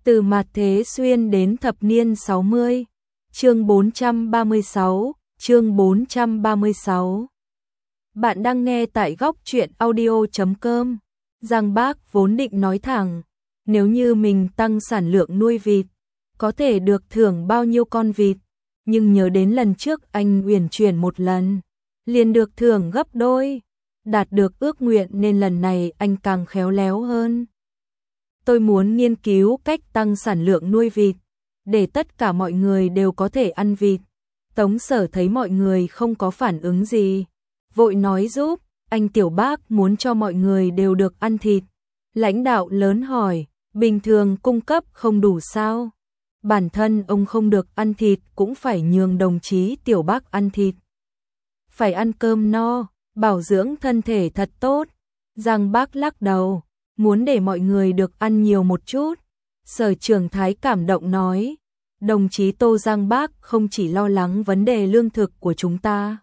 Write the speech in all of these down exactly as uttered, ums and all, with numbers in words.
Từ mạt thế xuyên đến thập niên sáu mươi. Chương bốn trăm ba mươi sáu, chương bốn trăm ba mươi sáu. Bạn đang nghe tại góc truyện audio chấm com. Giang Bác vốn định nói thẳng, nếu như mình tăng sản lượng nuôi vịt, có thể được thưởng bao nhiêu con vịt, nhưng nhớ đến lần trước anh uyển chuyển một lần, liền được thưởng gấp đôi, đạt được ước nguyện nên lần này anh càng khéo léo hơn. Tôi muốn nghiên cứu cách tăng sản lượng nuôi vịt, để tất cả mọi người đều có thể ăn vịt. Tống Sở thấy mọi người không có phản ứng gì, vội nói giúp, anh Tiểu Bác muốn cho mọi người đều được ăn thịt. Lãnh đạo lớn hỏi, bình thường cung cấp không đủ sao? Bản thân ông không được ăn thịt cũng phải nhường đồng chí Tiểu Bác ăn thịt. Phải ăn cơm no, bảo dưỡng thân thể thật tốt. Giang Bác lắc đầu, muốn để mọi người được ăn nhiều một chút. Sở Trường Thái cảm động nói, đồng chí Tô Giang Bác không chỉ lo lắng vấn đề lương thực của chúng ta,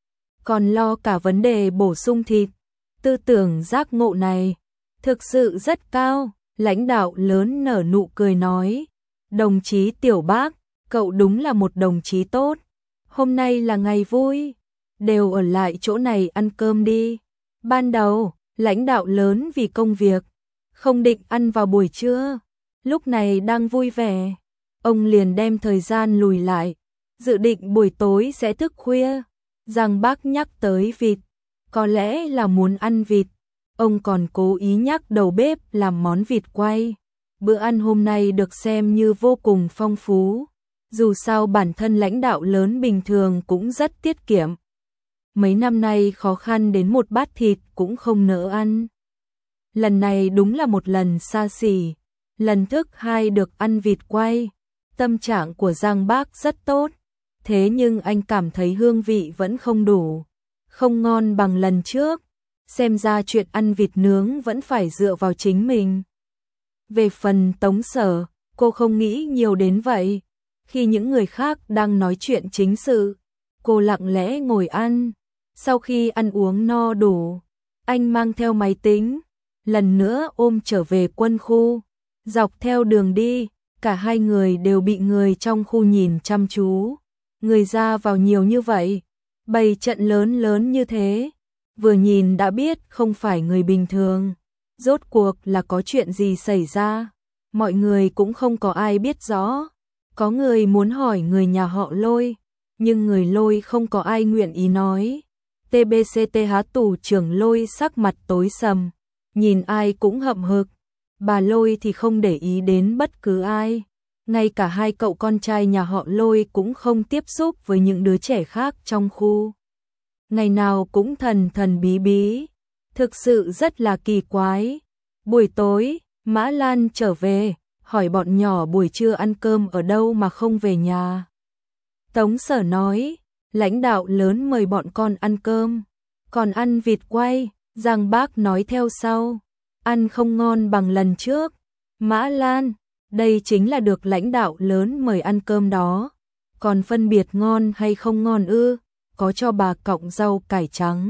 còn lo cả vấn đề bổ sung thịt. Tư tưởng giác ngộ này thực sự rất cao. Lãnh đạo lớn nở nụ cười nói, đồng chí Tiểu Bác, cậu đúng là một đồng chí tốt. Hôm nay là ngày vui, đều ở lại chỗ này ăn cơm đi. Ban đầu, lãnh đạo lớn vì công việc, không định ăn vào buổi trưa. Lúc này đang vui vẻ, ông liền đem thời gian lùi lại, dự định buổi tối sẽ thức khuya. Giang Bác nhắc tới vịt, có lẽ là muốn ăn vịt. Ông còn cố ý nhắc đầu bếp làm món vịt quay. Bữa ăn hôm nay được xem như vô cùng phong phú. Dù sao bản thân lãnh đạo lớn bình thường cũng rất tiết kiệm. Mấy năm nay khó khăn đến một bát thịt cũng không nỡ ăn. Lần này đúng là một lần xa xỉ. Lần thứ hai được ăn vịt quay. Tâm trạng của Giang Bác rất tốt. Thế nhưng anh cảm thấy hương vị vẫn không đủ, không ngon bằng lần trước. Xem ra chuyện ăn vịt nướng vẫn phải dựa vào chính mình. Về phần Tống Sở, cô không nghĩ nhiều đến vậy. Khi những người khác đang nói chuyện chính sự, cô lặng lẽ ngồi ăn. Sau khi ăn uống no đủ, anh mang theo máy tính, lần nữa ôm trở về quân khu. Dọc theo đường đi, cả hai người đều bị người trong khu nhìn chăm chú. Người ra vào nhiều như vậy, bày trận lớn lớn như thế, vừa nhìn đã biết không phải người bình thường. Rốt cuộc là có chuyện gì xảy ra, mọi người cũng không có ai biết rõ. Có người muốn hỏi người nhà họ Lôi, nhưng người Lôi không có ai nguyện ý nói. tê bê xê tê há tù trưởng Lôi sắc mặt tối sầm, nhìn ai cũng hậm hực. Bà Lôi thì không để ý đến bất cứ ai. Ngay cả hai cậu con trai nhà họ Lôi cũng không tiếp xúc với những đứa trẻ khác trong khu. Ngày nào cũng thần thần bí bí, thực sự rất là kỳ quái. Buổi tối, Mã Lan trở về, hỏi bọn nhỏ buổi trưa ăn cơm ở đâu mà không về nhà. Tống Sở nói, lãnh đạo lớn mời bọn con ăn cơm, còn ăn vịt quay. Giang Bác nói theo sau, ăn không ngon bằng lần trước. Mã Lan, đây chính là được lãnh đạo lớn mời ăn cơm đó, còn phân biệt ngon hay không ngon ư? Có cho bà cọng rau cải trắng,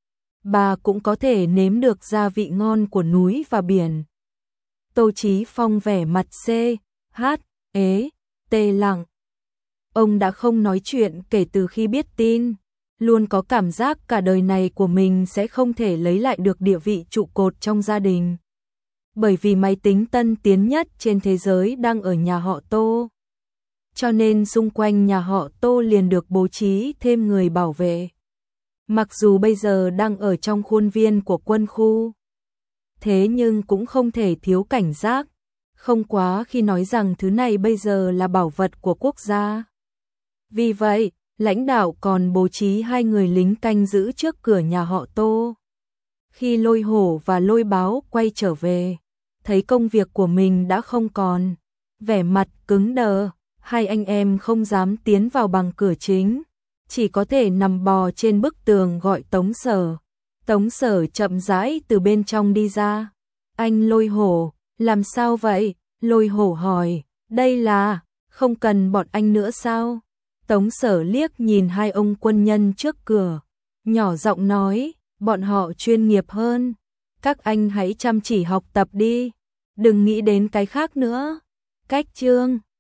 bà cũng có thể nếm được gia vị ngon của núi và biển. Tô Chí Phong vẻ mặt C, H, ế, tê lặng. Ông đã không nói chuyện kể từ khi biết tin, luôn có cảm giác cả đời này của mình sẽ không thể lấy lại được địa vị trụ cột trong gia đình. Bởi vì máy tính tân tiến nhất trên thế giới đang ở nhà họ Tô. Cho nên xung quanh nhà họ Tô liền được bố trí thêm người bảo vệ. Mặc dù bây giờ đang ở trong khuôn viên của quân khu, thế nhưng cũng không thể thiếu cảnh giác, không quá khi nói rằng thứ này bây giờ là bảo vật của quốc gia. Vì vậy, lãnh đạo còn bố trí hai người lính canh giữ trước cửa nhà họ Tô. Khi Lôi Hổ và Lôi Báo quay trở về, thấy công việc của mình đã không còn, vẻ mặt cứng đờ, hai anh em không dám tiến vào bằng cửa chính, chỉ có thể nằm bò trên bức tường gọi Tống Sở. Tống Sở chậm rãi từ bên trong đi ra. Anh Lôi Hổ, làm sao vậy? Lôi Hổ hỏi, đây là, không cần bọn anh nữa sao? Tống Sở liếc nhìn hai ông quân nhân trước cửa, nhỏ giọng nói, bọn họ chuyên nghiệp hơn. Các anh hãy chăm chỉ học tập đi, đừng nghĩ đến cái khác nữa. cách chương